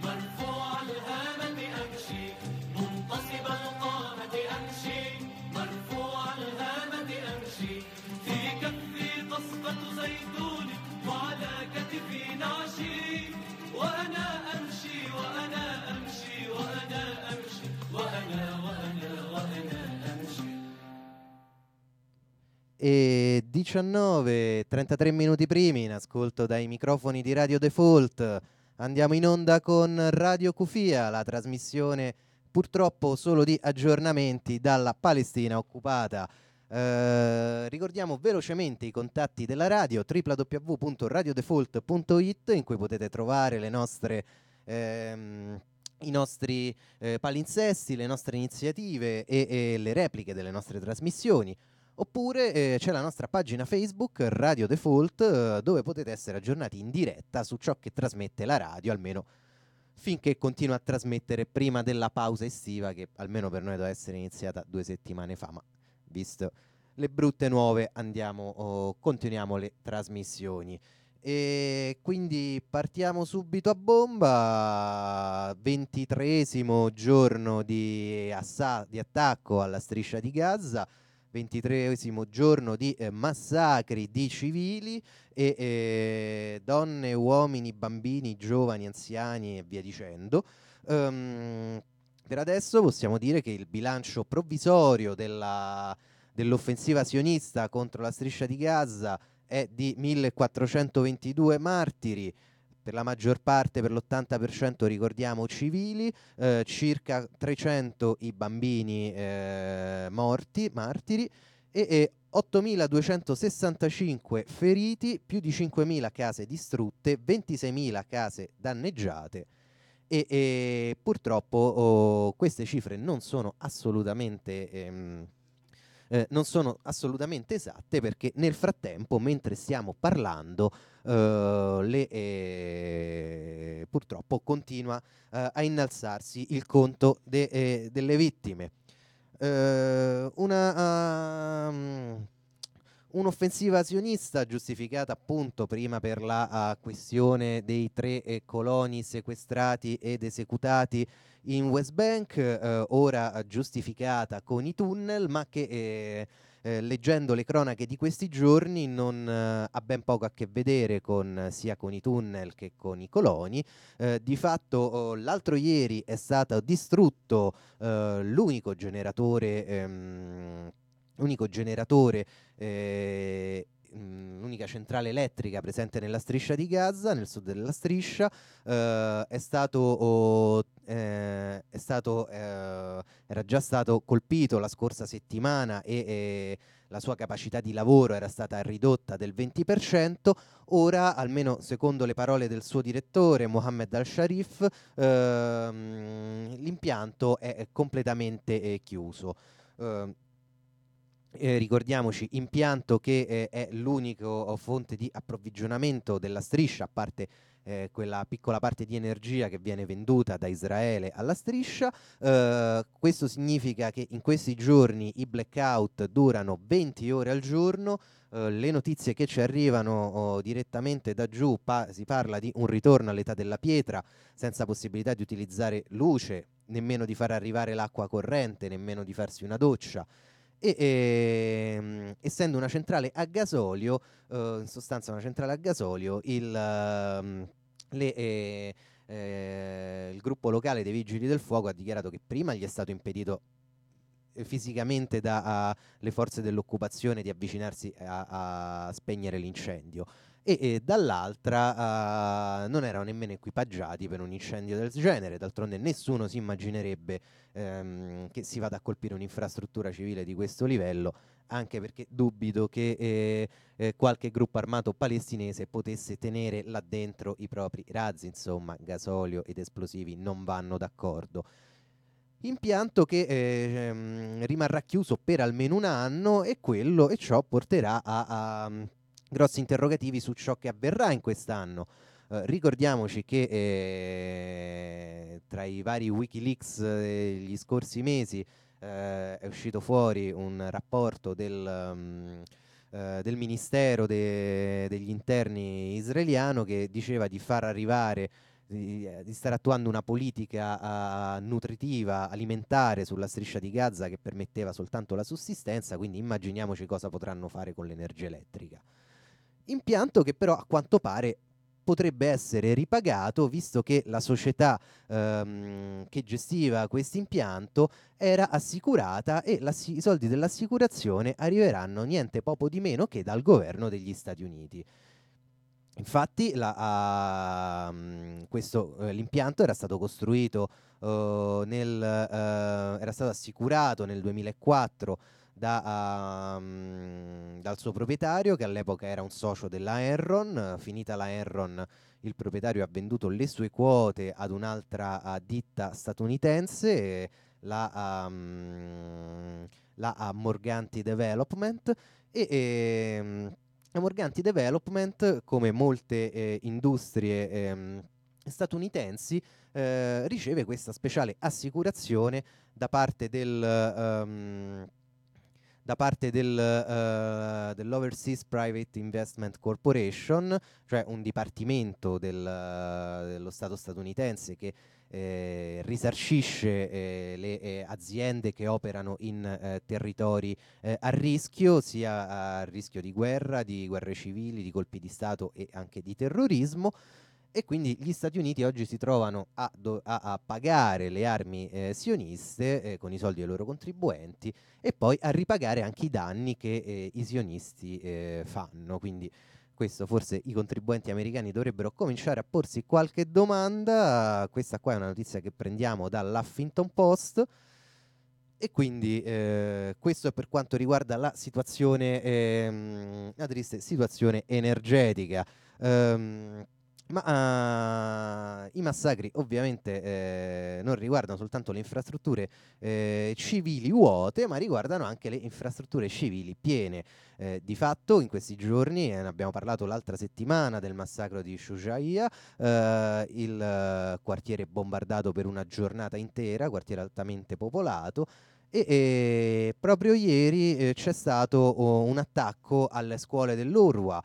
مرفوع الهامة أمشي منتصب القامة أمشي مرفوع الهامة أمشي في كفي قصبة زيتون وعلى كتفي نعشي وأنا أمشي وأنا أمشي وأنا أمشي وأنا أمشي. E 19:33 minuti primi in ascolto dai microfoni di Radio Default. Andiamo in onda con Radio Kufia, la trasmissione purtroppo solo di aggiornamenti dalla Palestina occupata. Ricordiamo velocemente i contatti della radio: www.radiodefault.it, in cui potete trovare le nostre i nostri palinsesti, le nostre iniziative e le repliche delle nostre trasmissioni. Oppure c'è la nostra pagina Facebook Radio Default, dove potete essere aggiornati in diretta su ciò che trasmette la radio, almeno finché continua a trasmettere prima della pausa estiva, che almeno per noi doveva essere iniziata 2 settimane fa, ma visto le brutte nuove continuiamo le trasmissioni. E quindi partiamo subito a bomba. 23esimo giorno di attacco alla striscia di Gaza, 23esimo giorno di massacri di civili e donne, uomini, bambini, giovani, anziani e via dicendo. Per adesso possiamo dire che il bilancio provvisorio dell'offensiva sionista contro la striscia di Gaza è di 1422 martiri, per la maggior parte, per l'80% ricordiamo civili, circa 300 i bambini martiri e 8.265 feriti, più di 5.000 case distrutte, 26.000 case danneggiate e purtroppo queste cifre non sono assolutamente esatte, perché nel frattempo, mentre stiamo parlando, purtroppo continua a innalzarsi il conto delle vittime. Un'offensiva sionista giustificata appunto prima per la questione dei 3 coloni sequestrati ed esecutati in West Bank, ora giustificata con i tunnel, ma che leggendo le cronache di questi giorni non ha ben poco a che vedere sia con i tunnel che con i coloni. Di fatto l'altro ieri è stato distrutto l'unico generatore l'unica centrale elettrica presente nella striscia di Gaza, nel sud della striscia. Era già stato colpito la scorsa settimana e la sua capacità di lavoro era stata ridotta del 20%. Ora, almeno secondo le parole del suo direttore Mohammed Al-Sharif, l'impianto è completamente chiuso. Ricordiamoci, impianto che è l'unico fonte di approvvigionamento della striscia, a parte quella piccola parte di energia che viene venduta da Israele alla striscia. Questo significa che in questi giorni i blackout durano 20 ore al giorno. Le notizie che ci arrivano direttamente da giù, si parla di un ritorno all'età della pietra, senza possibilità di utilizzare luce, nemmeno di far arrivare l'acqua corrente, nemmeno di farsi una doccia. Essendo una centrale a gasolio, in sostanza una centrale a gasolio, il gruppo locale dei vigili del fuoco ha dichiarato che prima gli è stato impedito fisicamente dalle forze dell'occupazione di avvicinarsi a spegnere l'incendio, e dall'altra non erano nemmeno equipaggiati per un incendio del genere. D'altronde nessuno si immaginerebbe che si vada a colpire un'infrastruttura civile di questo livello, anche perché dubito che qualche gruppo armato palestinese potesse tenere là dentro i propri razzi. Insomma, gasolio ed esplosivi non vanno d'accordo. Impianto che rimarrà chiuso per almeno un anno, e ciò porterà a grossi interrogativi su ciò che avverrà in quest'anno. Ricordiamoci che tra i vari Wikileaks degli scorsi mesi è uscito fuori un rapporto del Ministero degli Interni israeliano, che diceva di far arrivare di stare attuando una politica nutritiva, alimentare sulla striscia di Gaza che permetteva soltanto la sussistenza, quindi immaginiamoci cosa potranno fare con l'energia elettrica. Impianto che però a quanto pare potrebbe essere ripagato, visto che la società che gestiva questo impianto era assicurata e i soldi dell'assicurazione arriveranno niente poco di meno che dal governo degli Stati Uniti. Infatti l'impianto era stato costruito era stato assicurato nel 2004 dal suo proprietario, che all'epoca era un socio della Enron. Finita la Enron, il proprietario ha venduto le sue quote ad un'altra ditta statunitense, la Morganti Development, la Morganti Development, come molte industrie statunitensi, riceve questa speciale assicurazione da parte dell'Overseas Private Investment Corporation, cioè un dipartimento dello Stato statunitense che risarcisce le aziende che operano in territori a rischio, sia a rischio di guerre civili, di colpi di Stato e anche di terrorismo. E quindi gli Stati Uniti oggi si trovano a pagare le armi sioniste con i soldi dei loro contribuenti e poi a ripagare anche i danni che i sionisti fanno. Quindi questo forse i contribuenti americani dovrebbero cominciare a porsi qualche domanda. Questa qua è una notizia che prendiamo dall'Huffington Post. E quindi questo è per quanto riguarda la situazione, la triste situazione energetica. I massacri ovviamente non riguardano soltanto le infrastrutture civili vuote, ma riguardano anche le infrastrutture civili piene. Di fatto in questi giorni, ne abbiamo parlato l'altra settimana del massacro di Shujaia, il quartiere bombardato per una giornata intera, quartiere altamente popolato. E proprio ieri c'è stato un attacco alle scuole dell'URWA,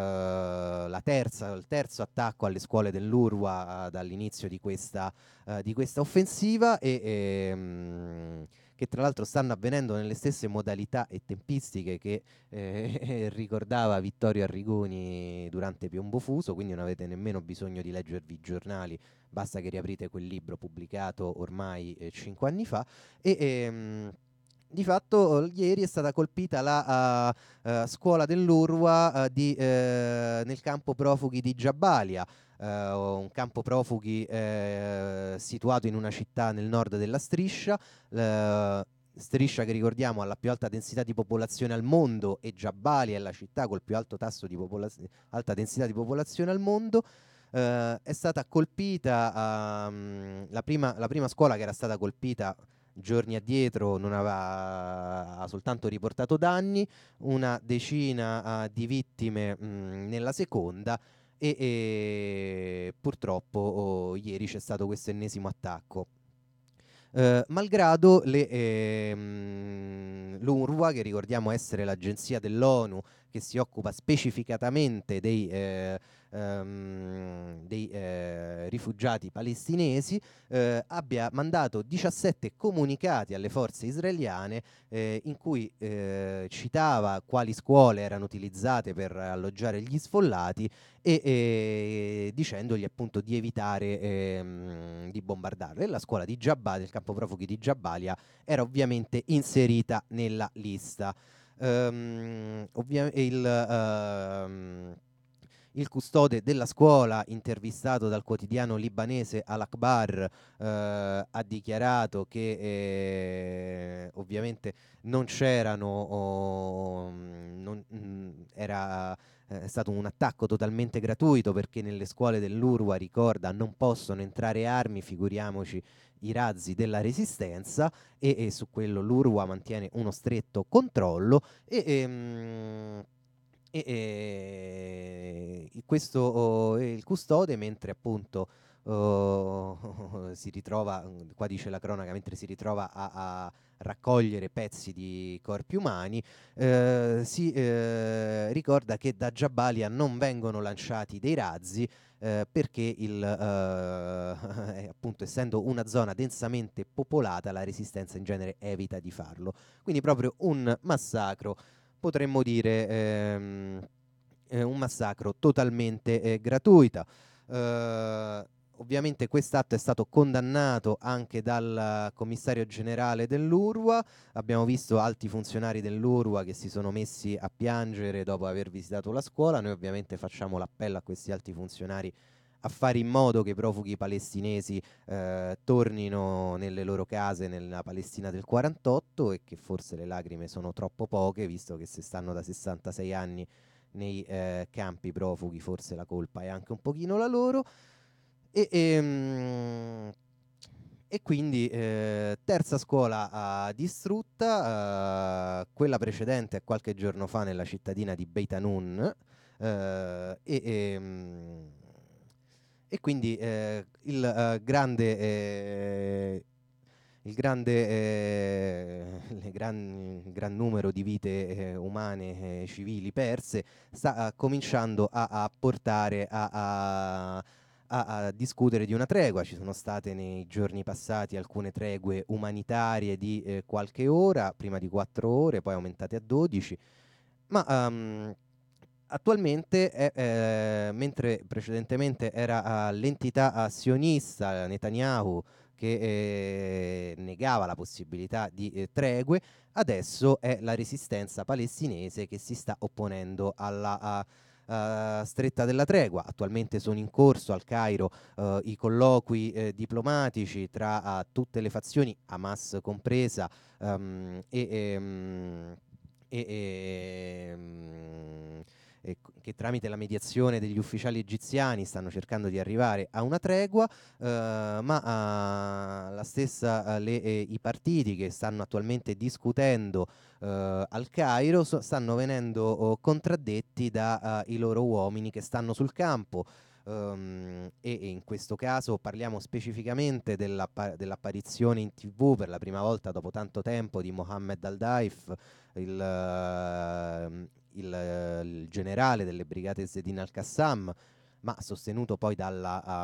il terzo attacco alle scuole dell'URWA dall'inizio di questa offensiva, che tra l'altro stanno avvenendo nelle stesse modalità e tempistiche che ricordava Vittorio Arrigoni durante Piombo Fuso, quindi non avete nemmeno bisogno di leggervi i giornali, basta che riaprite quel libro pubblicato ormai 5 anni fa. Di fatto ieri è stata colpita la scuola dell'URWA nel campo profughi di Jabalia, un campo profughi situato in una città nel nord della Striscia. Striscia che ricordiamo ha la più alta densità di popolazione al mondo, e Jabalia è la città col più alto tasso di alta densità di popolazione al mondo. È stata colpita la prima scuola che era stata colpita giorni addietro ha soltanto riportato danni, una decina di vittime nella seconda, e purtroppo ieri c'è stato questo ennesimo attacco. Malgrado l'UNRWA, che ricordiamo essere l'agenzia dell'ONU che si occupa specificatamente dei rifugiati palestinesi, abbia mandato 17 comunicati alle forze israeliane in cui citava quali scuole erano utilizzate per alloggiare gli sfollati e dicendogli appunto di evitare di bombardarle. La scuola di Jabalia, il campo profughi di Jabalia, era ovviamente inserita nella lista. Il custode della scuola, intervistato dal quotidiano libanese Al-Akhbar, ha dichiarato che ovviamente non c'erano, è stato un attacco totalmente gratuito, perché nelle scuole dell'URWA, ricorda, non possono entrare armi, figuriamoci i razzi della resistenza, e su quello l'URWA mantiene uno stretto controllo. Questo è il custode, mentre appunto si ritrova, qua dice la cronaca, mentre si ritrova a raccogliere pezzi di corpi umani, si ricorda che da Jabalia non vengono lanciati dei razzi, perché appunto, essendo una zona densamente popolata, la resistenza in genere evita di farlo. Quindi proprio un massacro, potremmo dire un massacro totalmente gratuito. Ovviamente quest'atto è stato condannato anche dal commissario generale dell'URWA. Abbiamo visto alti funzionari dell'URWA che si sono messi a piangere dopo aver visitato la scuola. Noi ovviamente facciamo l'appello a questi alti funzionari a fare in modo che i profughi palestinesi tornino nelle loro case nella Palestina del 48, e che forse le lacrime sono troppo poche, visto che se stanno da 66 anni nei campi profughi forse la colpa è anche un pochino la loro. E quindi terza scuola distrutta, quella precedente qualche giorno fa nella cittadina di Beit Hanun, e quindi il grande gran numero di vite umane civili perse sta cominciando a portare a discutere di una tregua. Ci sono state nei giorni passati alcune tregue umanitarie di qualche ora, prima di 4 ore, poi aumentate a 12, ma attualmente, mentre precedentemente era l'entità sionista Netanyahu che negava la possibilità di tregue, adesso è la resistenza palestinese che si sta opponendo alla stretta della tregua. Attualmente sono in corso al Cairo i colloqui diplomatici tra tutte le fazioni, Hamas compresa, che tramite la mediazione degli ufficiali egiziani stanno cercando di arrivare a una tregua, ma la stessa i partiti che stanno attualmente discutendo al Cairo stanno venendo contraddetti dai loro uomini che stanno sul campo. E in questo caso parliamo specificamente dell'apparizione in TV per la prima volta dopo tanto tempo di Mohammed al-Daif, il generale delle brigate Zedin al-Qassam, ma sostenuto poi da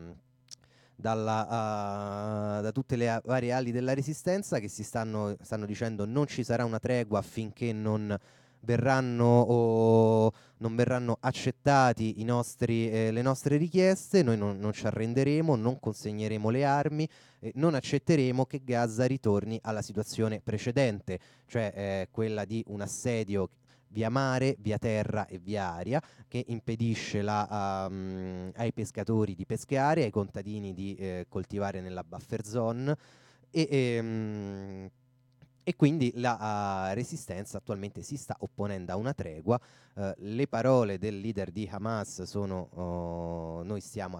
tutte le varie ali della resistenza, che stanno dicendo non ci sarà una tregua finché non verranno accettati le nostre richieste. Noi non ci arrenderemo, non consegneremo le armi, non accetteremo che Gaza ritorni alla situazione precedente, cioè quella di un assedio via mare, via terra e via aria, che impedisce ai pescatori di pescare, ai contadini di coltivare nella buffer zone, e quindi la resistenza attualmente si sta opponendo a una tregua. Le parole del leader di Hamas sono noi stiamo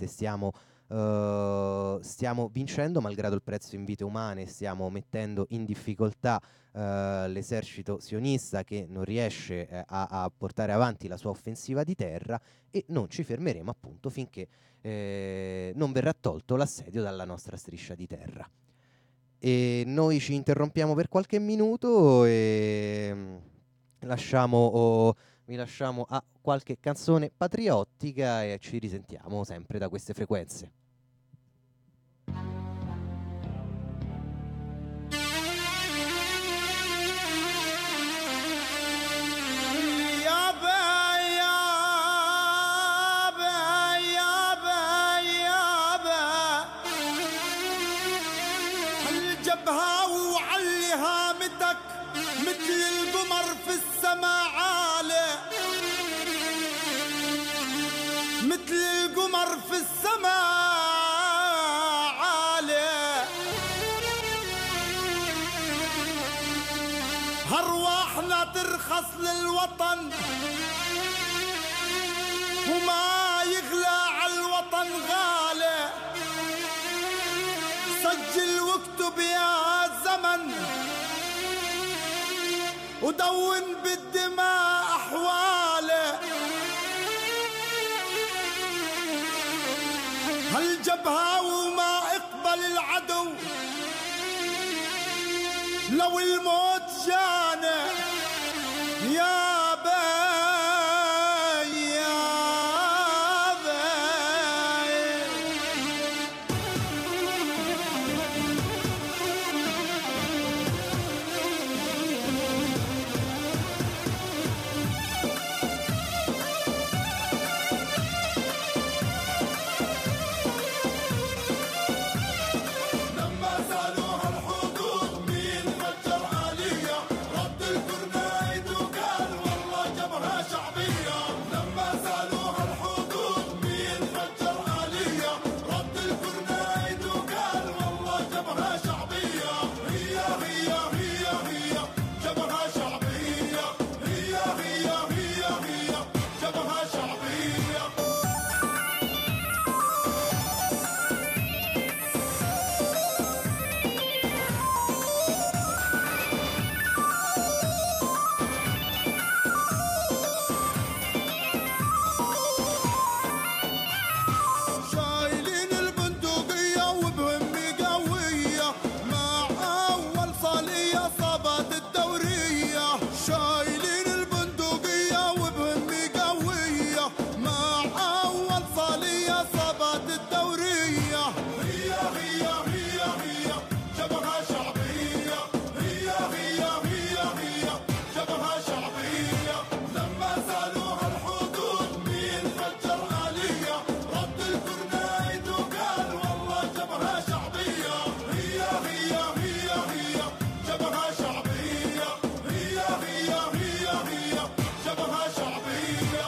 vincendo malgrado il prezzo in vite umane, stiamo mettendo in difficoltà l'esercito sionista che non riesce a portare avanti la sua offensiva di terra, e non ci fermeremo appunto finché non verrà tolto l'assedio dalla nostra striscia di terra. E noi ci interrompiamo per qualche minuto e vi lasciamo a qualche canzone patriottica e ci risentiamo sempre da queste frequenze. مثل القمر في السماء عالي، مثل القمر في السماء عالي، هرواحنا ترخص للوطن وما يغلى عالوطن غالي. سجل واكتب يا زمن ودون بالدماء أحواله، هالجبهة وما حارب العدو لو الموت جانا يا باي يا باي. لما سالوها الحدود مين فجر آلية رد الكرنايد وقال والله جبهة شعبية. لما سالوها الحدود مين فجر آلية رد الكرنايد وقال والله جبهة شعبية. هي هي هي هي جبهة شعبية. هي هي هي هي جبهة شعبية. شايلين البندقية وبهمي قوية مع أول صالية صابت الدورية. شايلين البندقية وبهمي قوية مع أول صالية صابت الدورية. هي هي هي هي جبهة شعبية. هي هي هي هي جبهة شعبية. لما سالوها الحدود مين فجر آلية رد الكرنايد وقال والله جبهة شعبية. هي هي هي هي جبهة شعبية. هي هي هي هي جبهة شعبية.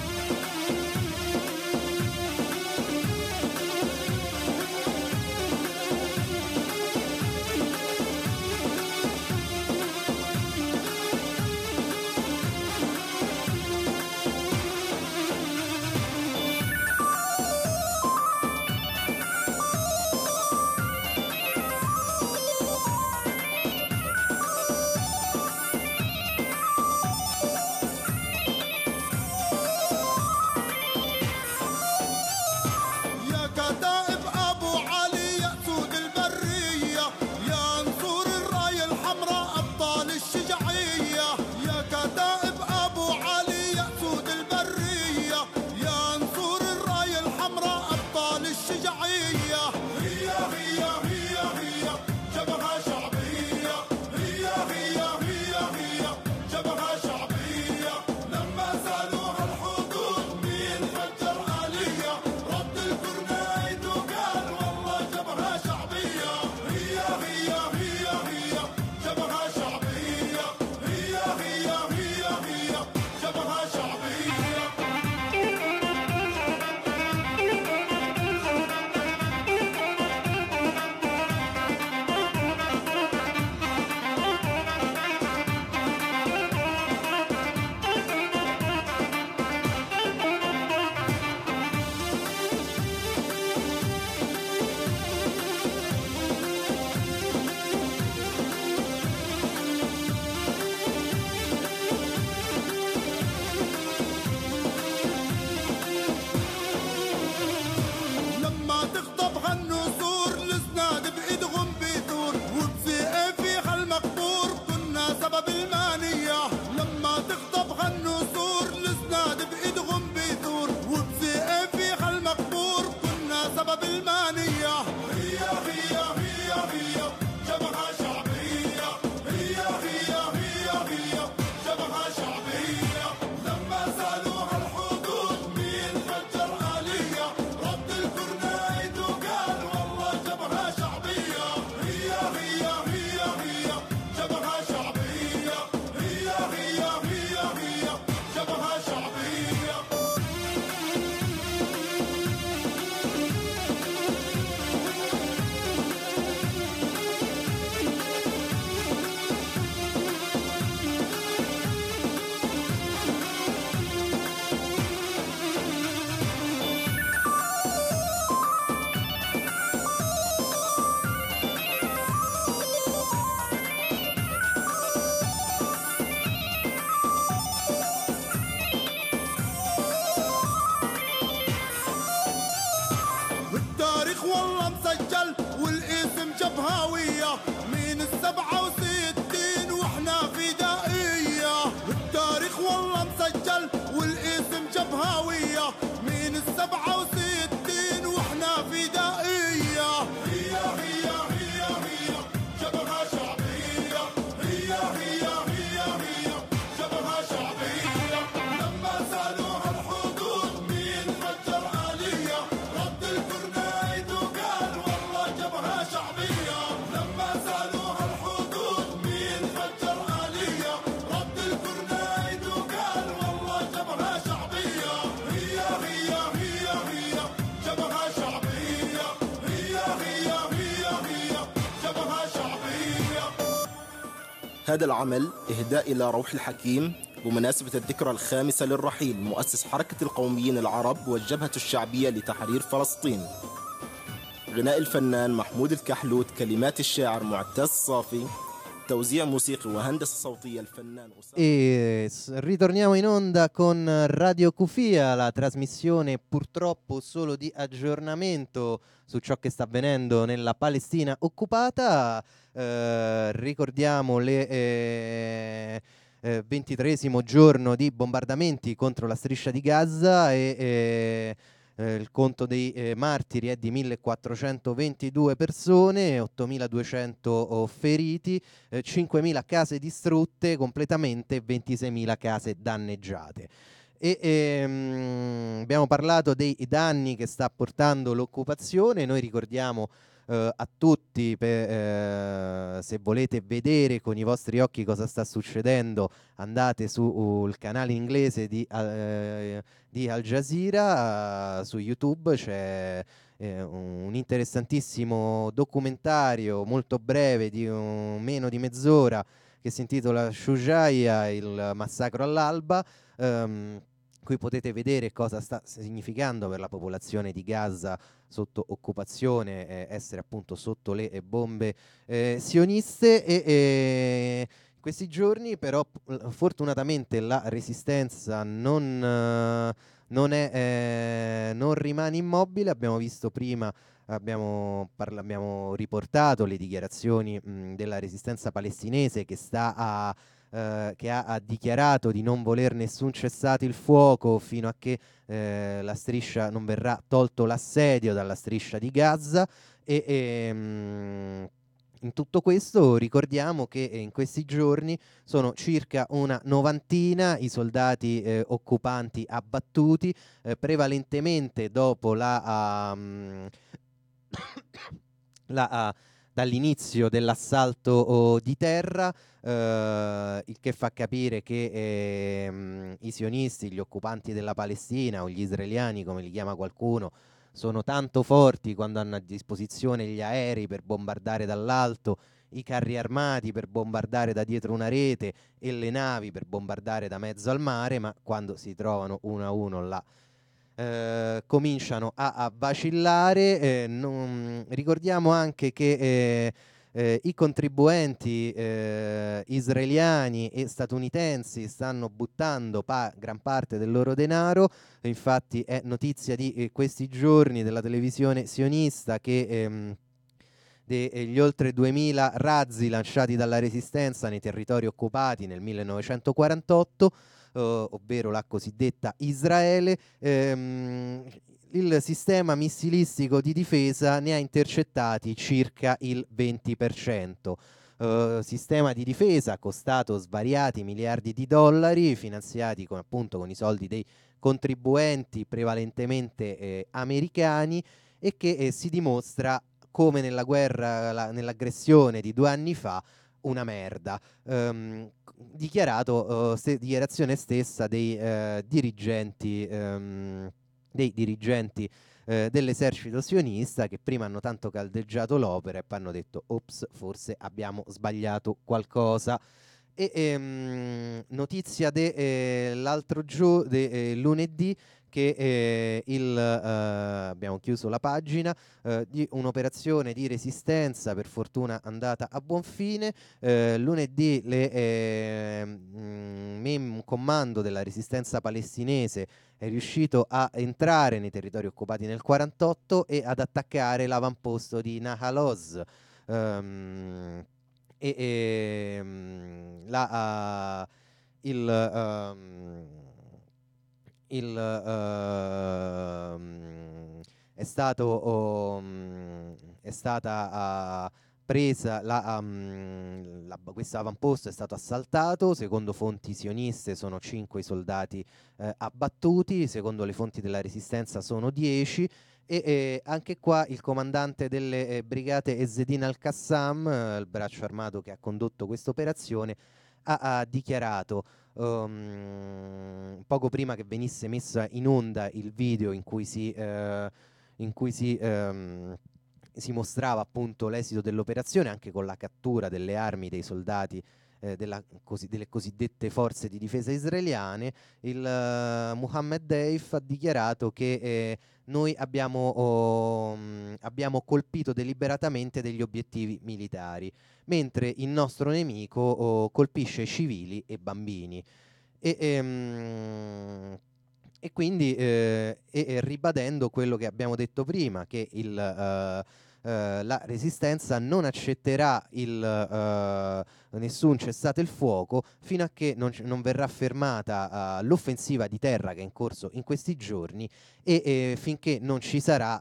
يا كتائب أبو علي يا سود البرية يا نصور الراية الحمراء أبطال الشجاعية. يا كتائب أبو علي يا سود البرية يا نصور الراية الحمراء أبطال الشجاعية. هي هي هي هي جبهة شعبية. هي هي هي هي جبهة شعبية. لما سالوها الحدود مين فجر آلية رد الكرنايد وقال والله جبهة شعبية. هي هي هي هي جبهة شعبية. هي هي هي هي جبهة شعبية. لما تخطبها النسور الاسناد بايدهم بيثور وبسيفي المقبور كنا سبب المانية. لما تخطبها النسور الاسناد بايدهم بيثور وبسيفي المقبور كنا سبب المانية. هي هي هي هي جبهة شعبية. هي هي هي هي جبهة شعبية. لما سالوها الحدود مين فجر آلية رد الكرنايد وقال والله جبهة شعبية. هي هي هي هي جبهة شعبية. هي هي هي هي جبهة شعبية. والله مسجل هاوية من 67 واحنا فدائية التاريخ والله مسجل والاسم جاب هاوية من 67 واحنا فدائية هي جبهة شعبية هي جبهة شعبية لما سألوها الحدود مين فجر آلية رد الكورنيد وقال والله جبهة شعبية لما سألوها الحدود مين فجر آلية رد الكورنيد وقال والله جبهة شعبية هي جبهة شعبية هي جبهة شعبية. هذا العمل إهداء إلى روح الحكيم بمناسبة الذكرى الخامسة للرحيل مؤسس حركة القوميين العرب والجبهة الشعبية لتحرير فلسطين. غناء الفنان محمود الكحلوت، كلمات الشاعر معتز صافي، توزيع موسيقي وهندسة صوتية الفنان E ritorniamo in onda con Radio Cufia, la trasmissione purtroppo solo di aggiornamento su ciò che sta avvenendo nella Palestina occupata. Ricordiamo le 23esimo giorno di bombardamenti contro la striscia di Gaza e il conto dei martiri è di 1422 persone, 8200 feriti, 5000 case distrutte completamente, 26.000 case danneggiate. Abbiamo parlato dei danni che sta portando l'occupazione. Noi ricordiamo a tutti, se volete vedere con i vostri occhi cosa sta succedendo, andate sul canale inglese di Al Jazeera, su YouTube c'è un interessantissimo documentario molto breve di meno di mezz'ora che si intitola Shujaiya, il massacro all'alba, qui potete vedere cosa sta significando per la popolazione di Gaza sotto occupazione, essere appunto sotto le bombe sioniste. E questi giorni però fortunatamente la resistenza non rimane immobile. Abbiamo visto prima, abbiamo riportato le dichiarazioni della resistenza palestinese che ha dichiarato di non voler nessun cessate il fuoco fino a che la striscia non verrà tolto l'assedio dalla striscia di Gaza. In tutto questo ricordiamo che in questi giorni sono circa una novantina i soldati occupanti abbattuti, prevalentemente dopo dall'inizio dell'assalto di terra, il che fa capire che i sionisti, gli occupanti della Palestina o gli israeliani, come li chiama qualcuno, sono tanto forti quando hanno a disposizione gli aerei per bombardare dall'alto, i carri armati per bombardare da dietro una rete e le navi per bombardare da mezzo al mare, ma quando si trovano uno a uno là cominciano a vacillare. Ricordiamo anche che i contribuenti israeliani e statunitensi stanno buttando gran parte del loro denaro. Infatti è notizia di questi giorni della televisione sionista che degli oltre 2000 razzi lanciati dalla resistenza nei territori occupati nel 1948, ovvero la cosiddetta Israele, il sistema missilistico di difesa ne ha intercettati circa il 20%. Sistema di difesa costato svariati miliardi di dollari, finanziati appunto con i soldi dei contribuenti prevalentemente americani, e che si dimostra, come nella guerra, nell'aggressione di 2 anni fa, una merda. Dichiarazione stessa dei dirigenti dell'esercito sionista, che prima hanno tanto caldeggiato l'opera e poi hanno detto ops, forse abbiamo sbagliato qualcosa. Notizia dell'altro lunedì che abbiamo chiuso la pagina di un'operazione di resistenza, per fortuna andata a buon fine. Lunedì un comando della resistenza palestinese è riuscito a entrare nei territori occupati nel 48 e ad attaccare l'avamposto di Nahal Oz. e la, il, è stato è stata presa questo avamposto è stato assaltato, secondo fonti sioniste sono 5 i soldati abbattuti, secondo le fonti della resistenza sono 10 e anche qua il comandante delle brigate Ezzedine al-Qassam, il braccio armato che ha condotto questa operazione, ha dichiarato poco prima che venisse messa in onda il video in cui si mostrava appunto l'esito dell'operazione, anche con la cattura delle armi dei soldati delle cosiddette forze di difesa israeliane. Il Mohammed Deif ha dichiarato che noi abbiamo colpito deliberatamente degli obiettivi militari, mentre il nostro nemico colpisce civili e bambini. E quindi ribadendo quello che abbiamo detto prima, che la resistenza non accetterà nessun cessate il fuoco fino a che non verrà fermata l'offensiva di terra che è in corso in questi giorni e finché non ci sarà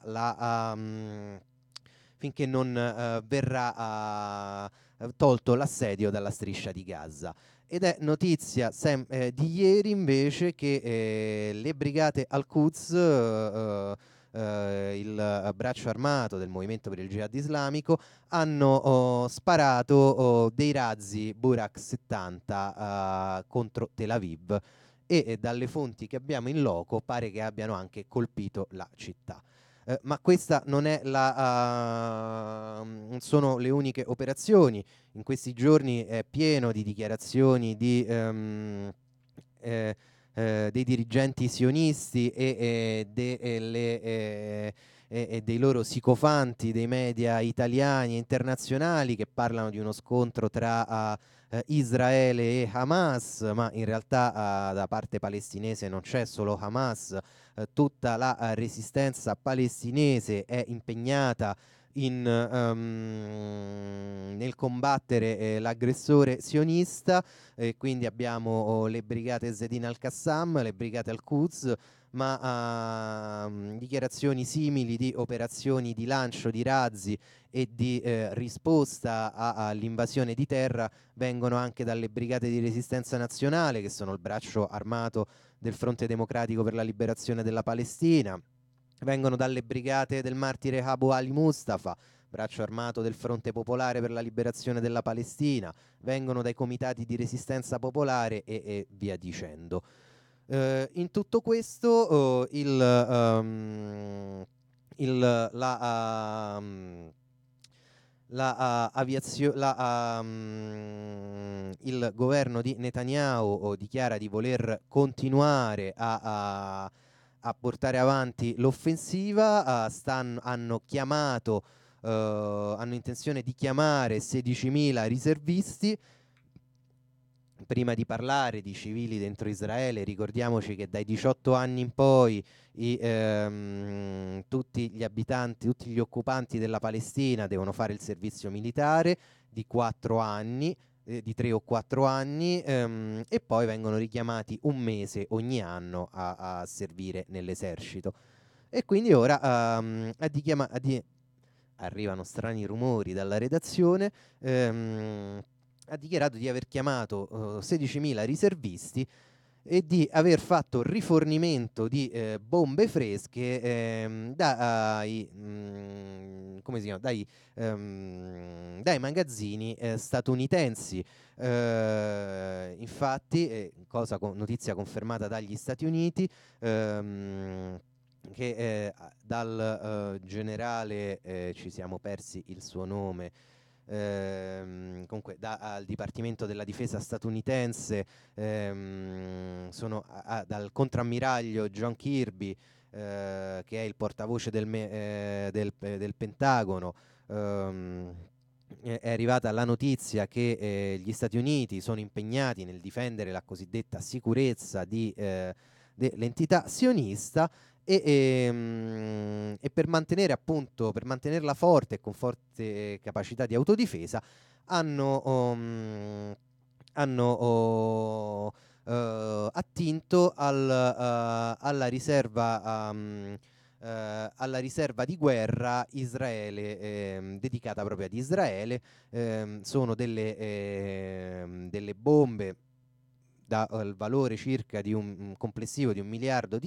finché non verrà tolto l'assedio dalla striscia di Gaza. Ed è notizia di ieri invece che le brigate Al-Quds, il braccio armato del movimento per il jihad islamico, hanno sparato dei razzi Burak 70 contro Tel Aviv e dalle fonti che abbiamo in loco pare che abbiano anche colpito la città. Ma questa non è non sono le uniche operazioni. In questi giorni è pieno di dichiarazioni dei dirigenti sionisti e dei loro sicofanti dei media italiani e internazionali che parlano di uno scontro tra Israele e Hamas, ma in realtà da parte palestinese non c'è solo Hamas, tutta la resistenza palestinese è impegnata nel combattere l'aggressore sionista, quindi abbiamo le brigate Ezzedine al-Qassam, le brigate Al-Quds, ma dichiarazioni simili di operazioni di lancio di razzi e di risposta all'invasione di terra vengono anche dalle brigate di resistenza nazionale, che sono il braccio armato del Fronte Democratico per la Liberazione della Palestina, vengono dalle brigate del martire Abu Ali Mustafa, braccio armato del Fronte Popolare per la Liberazione della Palestina, vengono dai comitati di resistenza popolare e via dicendo. In tutto questo il governo di Netanyahu dichiara di voler continuare a portare avanti l'offensiva, hanno intenzione di chiamare 16.000 riservisti. Prima di parlare di civili dentro Israele, ricordiamoci che dai 18 anni in poi tutti gli abitanti, tutti gli occupanti della Palestina devono fare il servizio militare di 4 anni, di 3 o 4 anni, e poi vengono richiamati un mese ogni anno a servire nell'esercito. E quindi ora arrivano strani rumori dalla redazione, ha dichiarato di aver chiamato 16.000 riservisti e di aver fatto rifornimento di bombe fresche dai magazzini statunitensi. Infatti, notizia confermata dagli Stati Uniti, che dal generale, ci siamo persi il suo nome, comunque al Dipartimento della Difesa statunitense, dal contrammiraglio John Kirby, che è il portavoce del Pentagono, è arrivata la notizia che gli Stati Uniti sono impegnati nel difendere la cosiddetta sicurezza dell'entità sionista e per mantenere appunto, per mantenerla forte e con forte capacità di autodifesa hanno attinto alla riserva di guerra Israele, dedicata proprio ad Israele. Sono delle bombe dal valore circa di un complessivo di $1 miliardo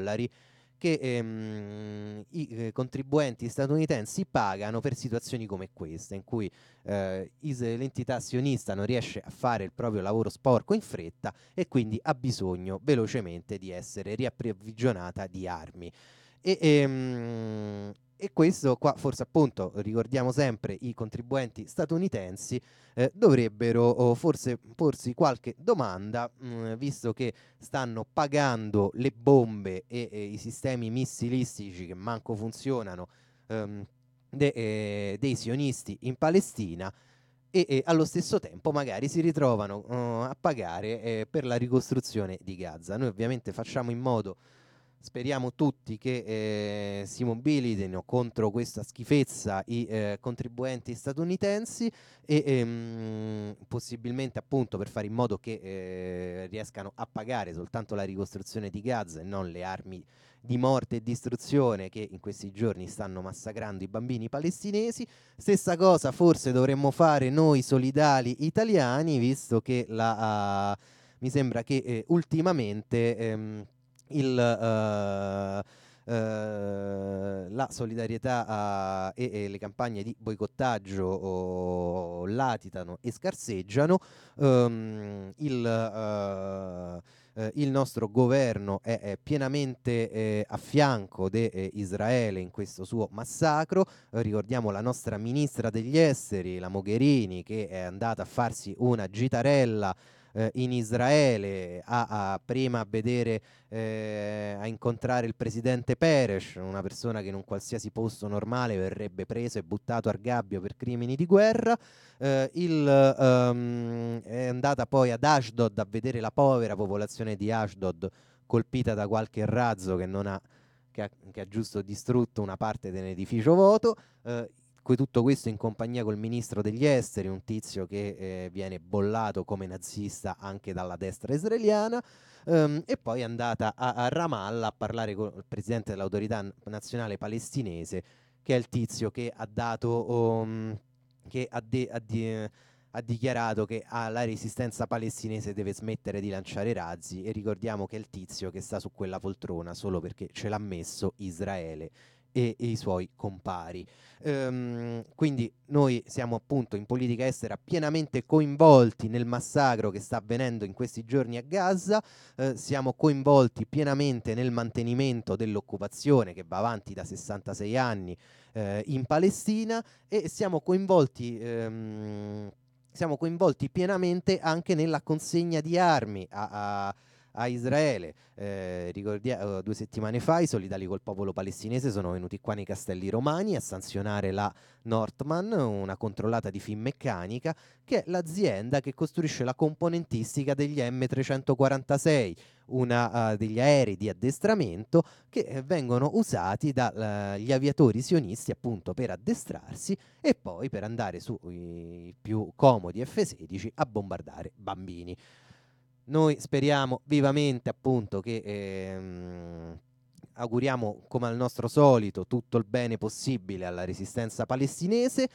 che i contribuenti statunitensi pagano per situazioni come questa, in cui l'entità sionista non riesce a fare il proprio lavoro sporco in fretta e quindi ha bisogno velocemente di essere riapprovvigionata di armi. E questo qua, forse appunto, ricordiamo sempre, i contribuenti statunitensi dovrebbero forse porsi qualche domanda, visto che stanno pagando le bombe e i sistemi missilistici che manco funzionano dei sionisti in Palestina, e allo stesso tempo magari si ritrovano a pagare per la ricostruzione di Gaza. Noi ovviamente facciamo in modo, speriamo tutti, che si mobilitino contro questa schifezza i contribuenti statunitensi e possibilmente appunto per fare in modo che riescano a pagare soltanto la ricostruzione di Gaza e non le armi di morte e distruzione che in questi giorni stanno massacrando i bambini palestinesi. Stessa cosa forse dovremmo fare noi solidali italiani, visto che mi sembra che ultimamente la solidarietà e le campagne di boicottaggio latitano e scarseggiano. Il nostro governo è pienamente a fianco di Israele in questo suo massacro. Ricordiamo la nostra ministra degli esteri, la Mogherini, che è andata a farsi una gitarella in Israele, prima a vedere, a incontrare il presidente Peres, una persona che in un qualsiasi posto normale verrebbe preso e buttato al gabbio per crimini di guerra. È andata poi ad Ashdod a vedere la povera popolazione di Ashdod colpita da qualche razzo che ha giusto distrutto una parte dell'edificio vuoto. Tutto questo in compagnia col ministro degli esteri, un tizio che viene bollato come nazista anche dalla destra israeliana, e poi è andata a Ramallah a parlare con il presidente dell'autorità nazionale palestinese, che è il tizio che ha dato che ha dichiarato che la resistenza palestinese deve smettere di lanciare razzi, e ricordiamo che è il tizio che sta su quella poltrona solo perché ce l'ha messo Israele e i suoi compari. Quindi noi siamo appunto in politica estera pienamente coinvolti nel massacro che sta avvenendo in questi giorni a Gaza, siamo coinvolti pienamente nel mantenimento dell'occupazione che va avanti da 66 anni in Palestina, e siamo coinvolti pienamente anche nella consegna di armi a Israele. 2 settimane fa i solidali col popolo palestinese sono venuti qua nei Castelli Romani a sanzionare la Northman, una controllata di Finmeccanica, che è l'azienda che costruisce la componentistica degli M346, degli aerei di addestramento che vengono usati dagli aviatori sionisti appunto per addestrarsi e poi per andare sui più comodi F-16 a bombardare bambini. Noi speriamo vivamente appunto che auguriamo, come al nostro solito, tutto il bene possibile alla resistenza palestinese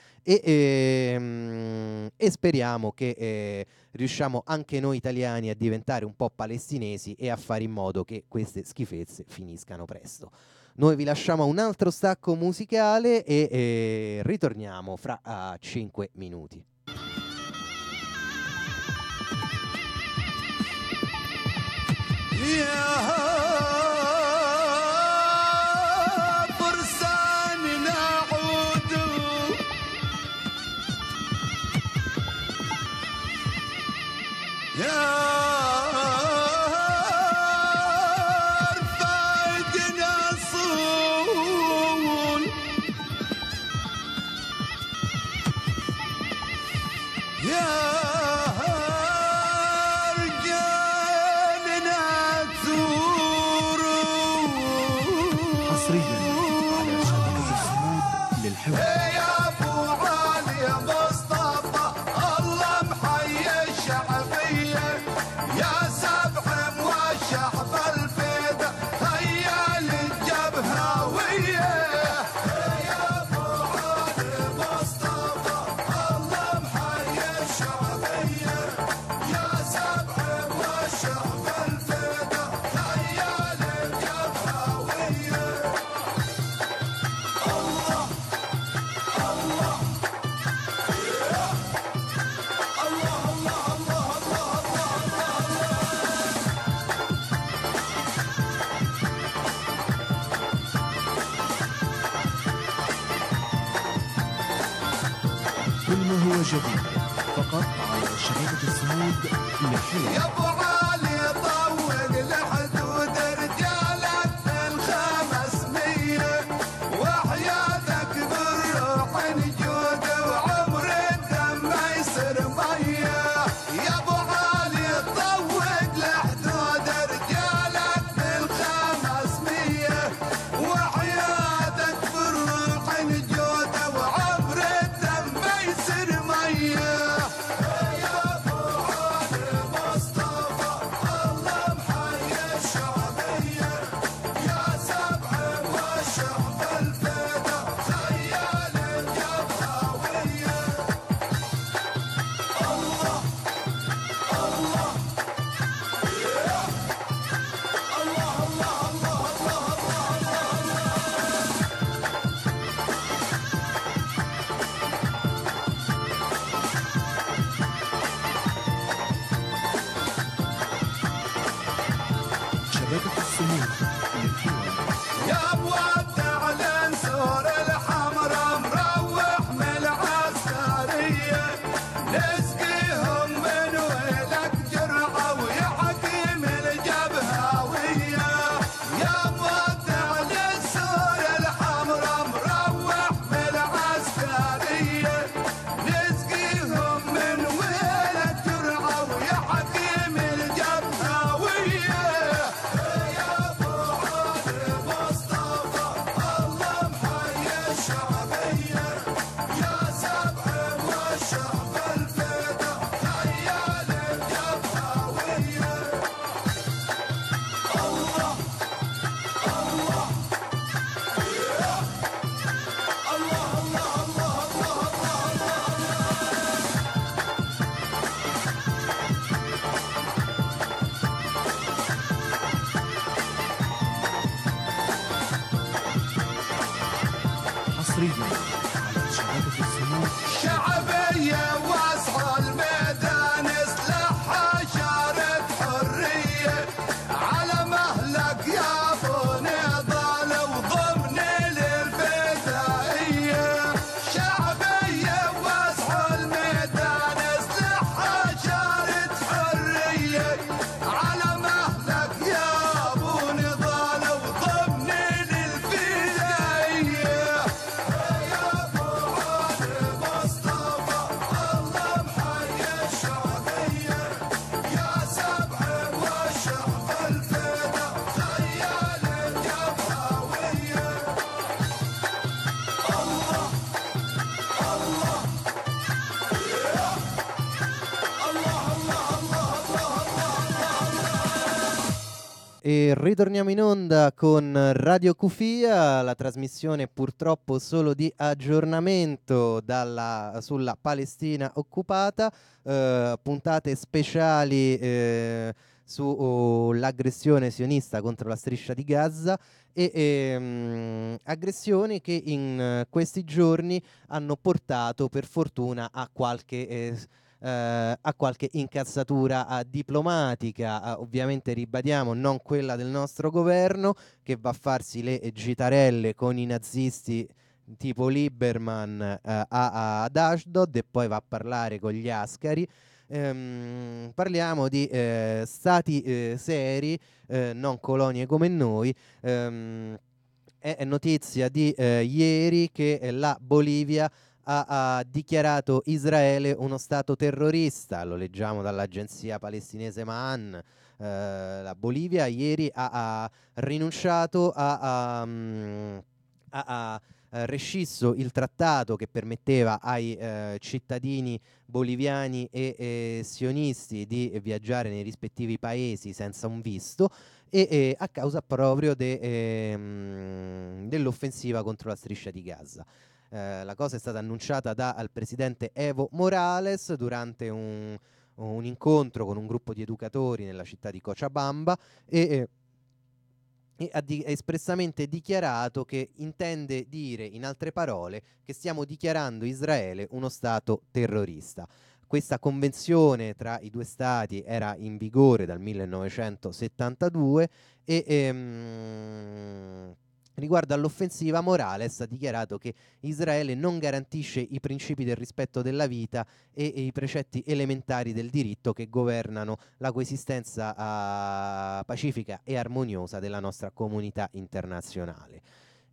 e speriamo che riusciamo anche noi italiani a diventare un po' palestinesi e a fare in modo che queste schifezze finiscano presto. Noi vi lasciamo un altro stacco musicale e ritorniamo fra 5 minuti. يا فرسان نعود يا رفاقنا صول يا رجالنا تورون كل ما هو جديد فقط على شبكة الصمود للحياة. يا ابو علي طوق لحدود رجالك ال500 وحياتك بالروح نجود وعمر الدم ما يصير ميه. يا ابو علي طوق لحدود رجالك ال500 وحياتك بالروح نجود وعمر الدم ما يصير ميه. يا ابو علي مصطفى الله محيي الشعبيه يا سبع والشعب الفدا خيال الجبهويه. الله الله الله الله شبكة الصمود للحوار. يا مودع الانصار الحمراء مروح من العسكريه نسقيهم من ويلك جرعه ويحكي من الجبهويه. يا مودع الانصار الحمراء مروح من العسكريه نسقيهم من ويلك جرعه ويحكي من الجبهويه. يا ابو علي مصطفى الله محيي الشعبيه يا سبع والشعب الفدا خيال الجبهويه. الله الله حصريا على شبكة الصمود. شعبية واسعى الميدان سلاحها شارة حرية على مهلك يا ابو نضال وضمني للفدائية. شعبية واسعى الميدان سلاحها شارة حرية على مهلك يا ابو نضال وضمني للفدائية. يا ابو علي مصطفى الله محيي الشعبيه يا سبع والشعب الفدا خيال الجبهويه. الله الله E ritorniamo in onda con Radio Cufia, la trasmissione purtroppo solo di aggiornamento sulla Palestina occupata, puntate speciali sull'aggressione sionista contro la striscia di Gaza e aggressioni che in questi giorni hanno portato per fortuna a qualche incazzatura diplomatica, ovviamente ribadiamo non quella del nostro governo che va a farsi le gitarelle con i nazisti tipo Lieberman ad Ashdod e poi va a parlare con gli ascari. Parliamo di stati seri, non colonie come noi. È notizia di ieri che la Bolivia ha dichiarato Israele uno stato terrorista, lo leggiamo dall'agenzia palestinese Ma'an. La Bolivia ieri ha rinunciato, ha rescisso il trattato che permetteva ai cittadini boliviani e sionisti di viaggiare nei rispettivi paesi senza un visto e a causa proprio dell'offensiva contro la striscia di Gaza. La cosa è stata annunciata dal presidente Evo Morales durante un incontro con un gruppo di educatori nella città di Cochabamba e ha espressamente dichiarato che intende dire, in altre parole, che stiamo dichiarando Israele uno stato terrorista. Questa convenzione tra i due stati era in vigore dal 1972 e Riguardo all'offensiva, Morales ha dichiarato che Israele non garantisce i principi del rispetto della vita e i precetti elementari del diritto che governano la coesistenza pacifica e armoniosa della nostra comunità internazionale.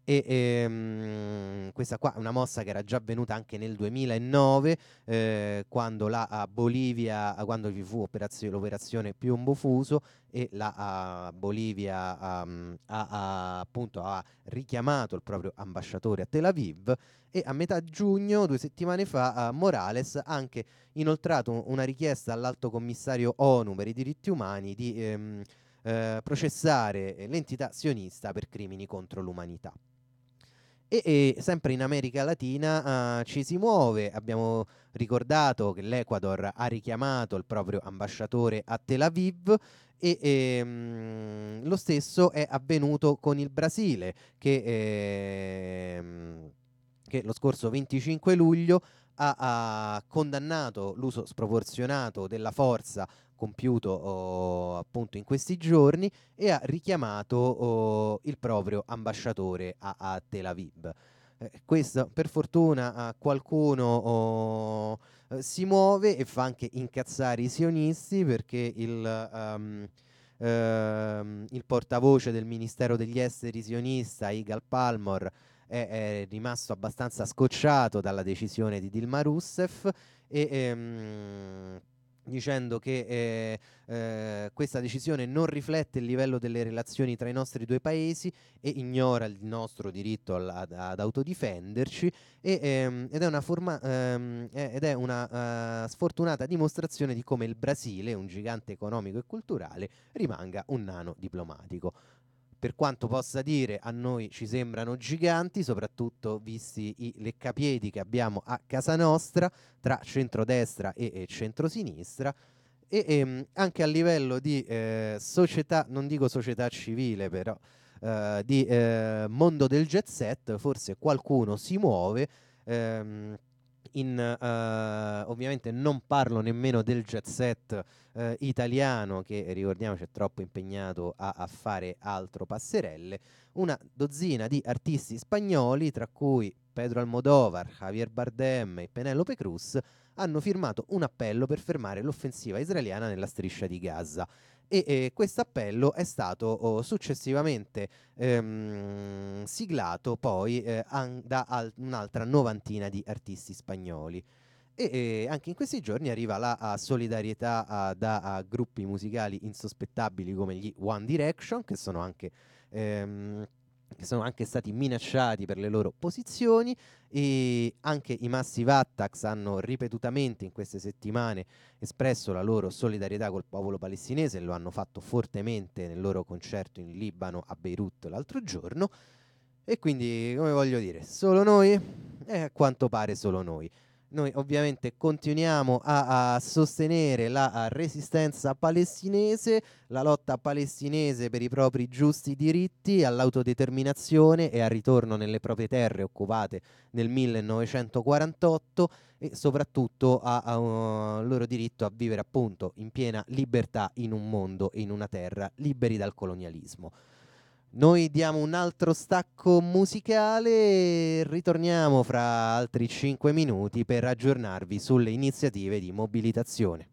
Questa qua è una mossa che era già avvenuta anche nel 2009, quando la Bolivia, quando vi fu l'operazione Piombo Fuso, e la Bolivia appunto ha richiamato il proprio ambasciatore a Tel Aviv, e a metà giugno, 2 settimane fa, Morales ha anche inoltrato una richiesta all'Alto Commissario ONU per i diritti umani di processare l'entità sionista per crimini contro l'umanità. E sempre in America Latina ci si muove. Abbiamo ricordato che l'Ecuador ha richiamato il proprio ambasciatore a Tel Aviv, e lo stesso è avvenuto con il Brasile, che lo scorso 25 luglio ha condannato l'uso sproporzionato della forza compiuto appunto in questi giorni, e ha richiamato il proprio ambasciatore a Tel Aviv. Questo per fortuna qualcuno si muove e fa anche incazzare i sionisti, perché il portavoce del Ministero degli Esteri sionista, Yigal Palmor, è rimasto abbastanza scocciato dalla decisione di Dilma Rousseff, e dicendo che questa decisione non riflette il livello delle relazioni tra i nostri due paesi e ignora il nostro diritto ad autodifenderci, ed è una sfortunata dimostrazione di come il Brasile, un gigante economico e culturale, rimanga un nano diplomatico. Per quanto possa dire, a noi ci sembrano giganti, soprattutto visti i leccapiedi che abbiamo a casa nostra tra centrodestra e centrosinistra, e anche a livello di società, non dico società civile, però di mondo del jet set, forse qualcuno si muove. Ovviamente non parlo nemmeno del jet set italiano, che ricordiamoci è troppo impegnato a fare altro passerelle. Una dozzina di artisti spagnoli, tra cui Pedro Almodóvar, Javier Bardem e Penélope Cruz, hanno firmato un appello per fermare l'offensiva israeliana nella striscia di Gaza, e questo appello è stato successivamente siglato poi da un'altra novantina di artisti spagnoli. E anche in questi giorni arriva la solidarietà da gruppi musicali insospettabili come gli One Direction, che sono anche stati minacciati per le loro posizioni, e anche i Massive Attacks hanno ripetutamente in queste settimane espresso la loro solidarietà col popolo palestinese, e lo hanno fatto fortemente nel loro concerto in Libano a Beirut l'altro giorno. E quindi, come voglio dire, solo noi? A quanto pare solo noi. Noi ovviamente continuiamo a sostenere la resistenza palestinese, la lotta palestinese per i propri giusti diritti, all'autodeterminazione e al ritorno nelle proprie terre occupate nel 1948, e soprattutto al loro diritto a vivere appunto in piena libertà in un mondo e in una terra liberi dal colonialismo. Noi diamo un altro stacco musicale e ritorniamo fra altri 5 minuti per aggiornarvi sulle iniziative di mobilitazione.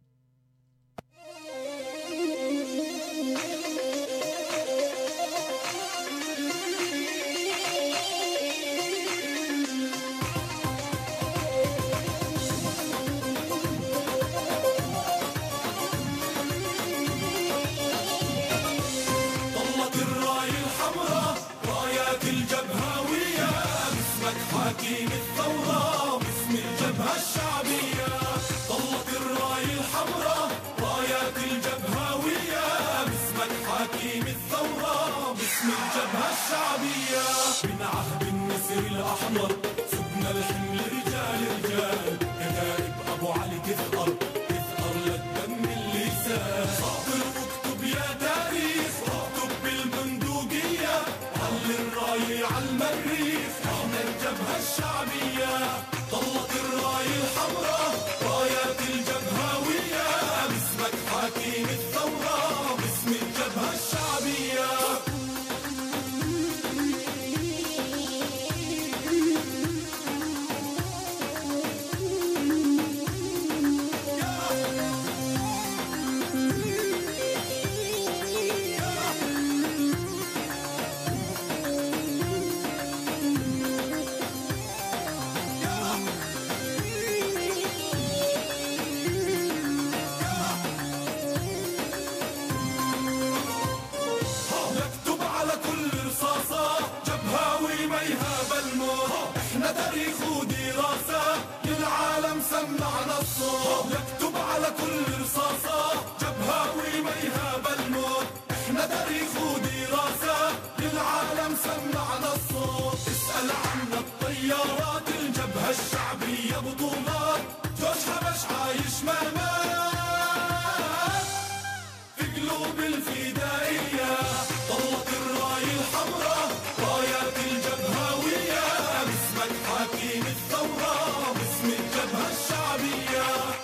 حكيم الثورة باسم الجبهة الشعبية، طلت الراية الحمراء رايات الجبهوية، باسمك حكيم الثورة باسم الجبهة الشعبية. من عهد النسر الأحمر سبنا الحمل رجال رجال، كتائب أبو علي تثأر تثأر للدم اللسان. ساطر واكتب يا تاريخ، اكتب بالبندقية، علي الراية على المريخ، احنا الجبهة الشعبية. طلت الراية الحمراء رايات الجبهوية، باسمك حكيم الثورة باسم الجبهة الشعبية. ومات جوش حبش عايش ما مات في قلوب الفدائية طلت الراية الحمراء رايات الجبهوية باسمك حاكم الثورة باسم الجبهة الشعبية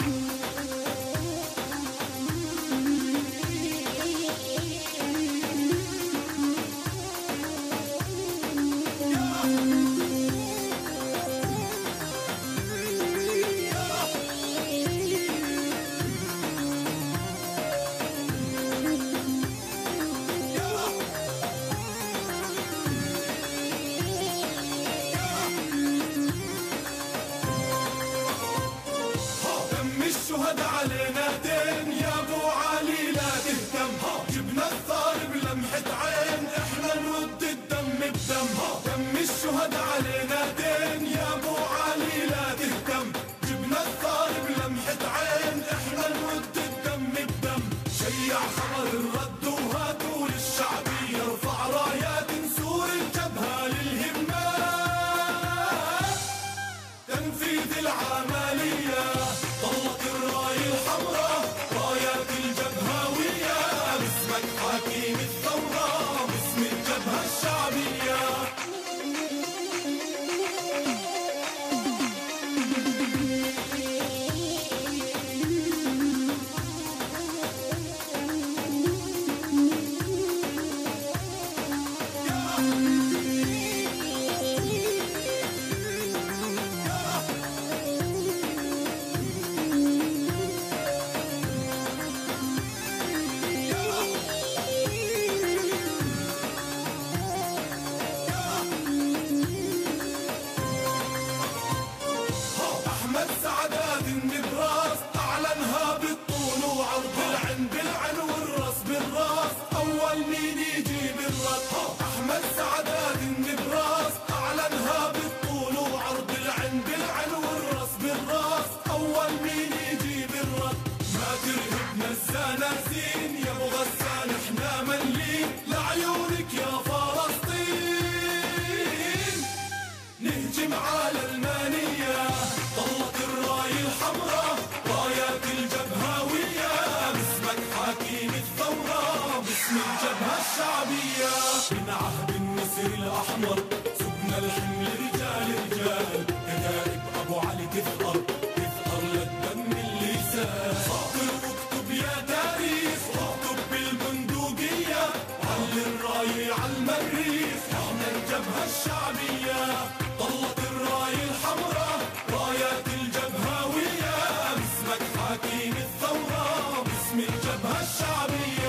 دم الشهداء علينا دين يا ابو علي لا تهتم جبنا الثار بلمحة عين احنا نرد الدم بدم دم الشهداء علينا دين يا ابو علي لا تهتم جبنا الثار بلمحة عين احنا نرد الدم بدم شيع خبر الرد وهاتوا للشعبية ارفع رايات نسور الجبهة للهمات تنفيذ العملية طلت الراية الحمراء رايات الجبهوية باسمك حاكم الثورة باسم الجبهة الشعبية أحمد سعداد النبراس أعلنها بالطول وعرض العين بالعين والراس بالراس أول مين يجيب الرد أحمد سعداد النبراس أعلنها بالطول وعرض العين بالعين والراس بالراس أول مين يجيب الرد ما ترهبنا الزنازين يا أبو غسان إحنا ملين لعيونك يا فلسطين نهجم على المانية طلت الراية الحمراء رايات الجبهوية باسمك حاكم الثورة باسم الجبهة الشعبية من عهد النسر الأحمر سبنا الحمل رجال رجال كتائب أبو علي تثأر تثأر للدم اللي سال ساطر واكتب يا تاريخ واكتب بالبندقية علي الراية على المريخ احنا الجبهة الشعبية طلت الراية الحمراء رايات الجبهوية باسمك حاكم الثورة باسم الجبهة الشعبية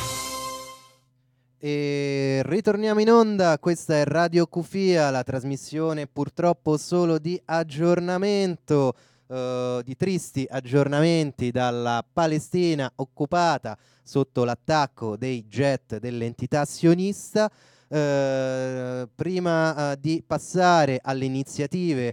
E ritorniamo in onda, questa è Radio Cufia, la trasmissione purtroppo solo di aggiornamento, di tristi aggiornamenti dalla Palestina occupata sotto l'attacco dei jet dell'entità sionista. Prima di passare alle iniziative,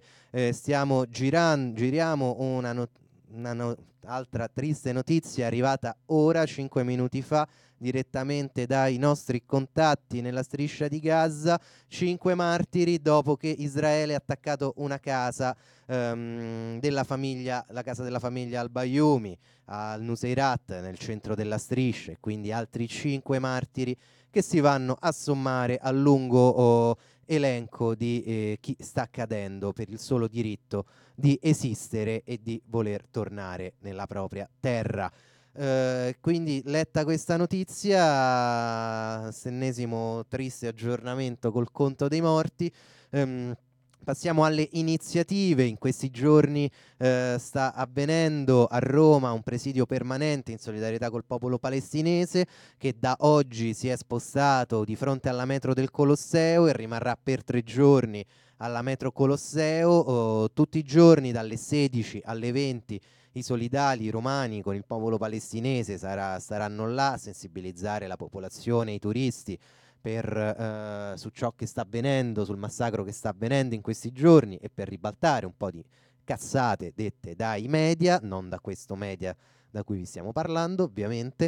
giriamo altra triste notizia arrivata ora, 5 minuti fa, direttamente dai nostri contatti nella striscia di Gaza. 5 martiri dopo che Israele ha attaccato una casa della famiglia, la casa della famiglia Al-Bayoumi al Nuseirat nel centro della striscia, e quindi altri 5 martiri che si vanno a sommare al lungo elenco di chi sta cadendo per il solo diritto di esistere e di voler tornare nella propria terra. Quindi, letta questa notizia, ennesimo triste aggiornamento col conto dei morti. Passiamo alle iniziative. In questi giorni sta avvenendo a Roma un presidio permanente in solidarietà col popolo palestinese, che da oggi si è spostato di fronte alla metro del Colosseo e rimarrà per 3 giorni alla metro Colosseo. Tutti i giorni dalle 16 alle 20 i solidali romani con il popolo palestinese saranno là a sensibilizzare la popolazione, i turisti, su ciò che sta avvenendo, sul massacro che sta avvenendo in questi giorni, e per ribaltare un po' di cazzate dette dai media, non da questo media da cui vi stiamo parlando ovviamente,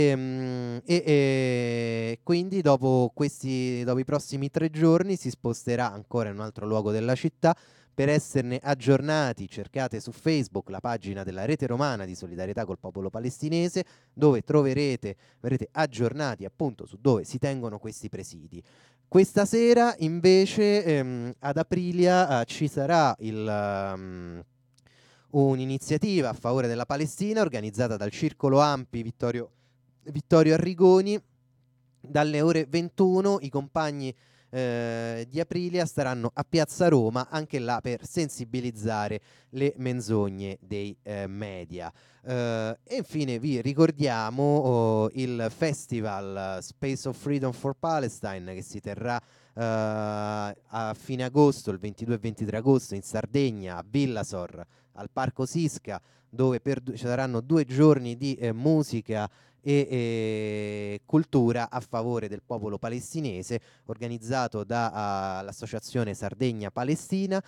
e quindi dopo i prossimi 3 giorni si sposterà ancora in un altro luogo della città per esserne aggiornati cercate su Facebook la pagina della Rete Romana di solidarietà col popolo palestinese, dove verrete aggiornati appunto su dove si tengono questi presidi. Questa sera invece ad Aprilia ci sarà un'iniziativa a favore della Palestina organizzata dal Circolo Ampi Vittorio Arrigoni. Dalle ore 21 i compagni di Aprilia staranno a Piazza Roma, anche là per sensibilizzare le menzogne dei media. E infine vi ricordiamo il festival Space of Freedom for Palestine, che si terrà a fine agosto, il 22 e 23 agosto, in Sardegna, a Villasor, al Parco Sisca, dove ci saranno 2 giorni di musica e cultura a favore del popolo palestinese, organizzato dall'associazione Sardegna Palestina,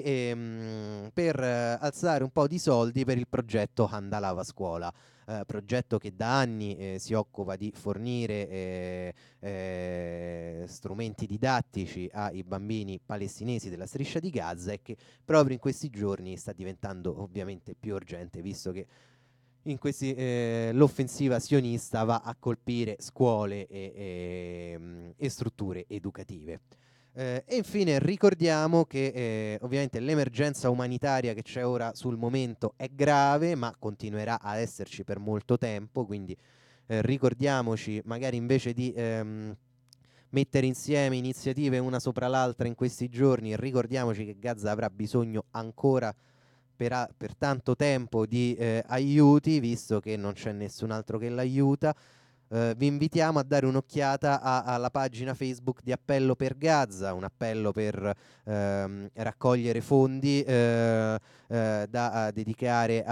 e per alzare un po' di soldi per il progetto Handalava Scuola, progetto che da anni si occupa di fornire strumenti didattici ai bambini palestinesi della striscia di Gaza, e che proprio in questi giorni sta diventando ovviamente più urgente, visto che l'offensiva sionista va a colpire scuole e strutture educative. E infine ricordiamo che ovviamente l'emergenza umanitaria che c'è ora sul momento è grave, ma continuerà a esserci per molto tempo, quindi ricordiamoci, magari invece di mettere insieme iniziative una sopra l'altra in questi giorni, ricordiamoci che Gaza avrà bisogno ancora per tanto tempo di aiuti, visto che non c'è nessun altro che l'aiuta. Vi invitiamo a dare un'occhiata alla pagina Facebook di Appello per Gaza, un appello per raccogliere fondi da dedicare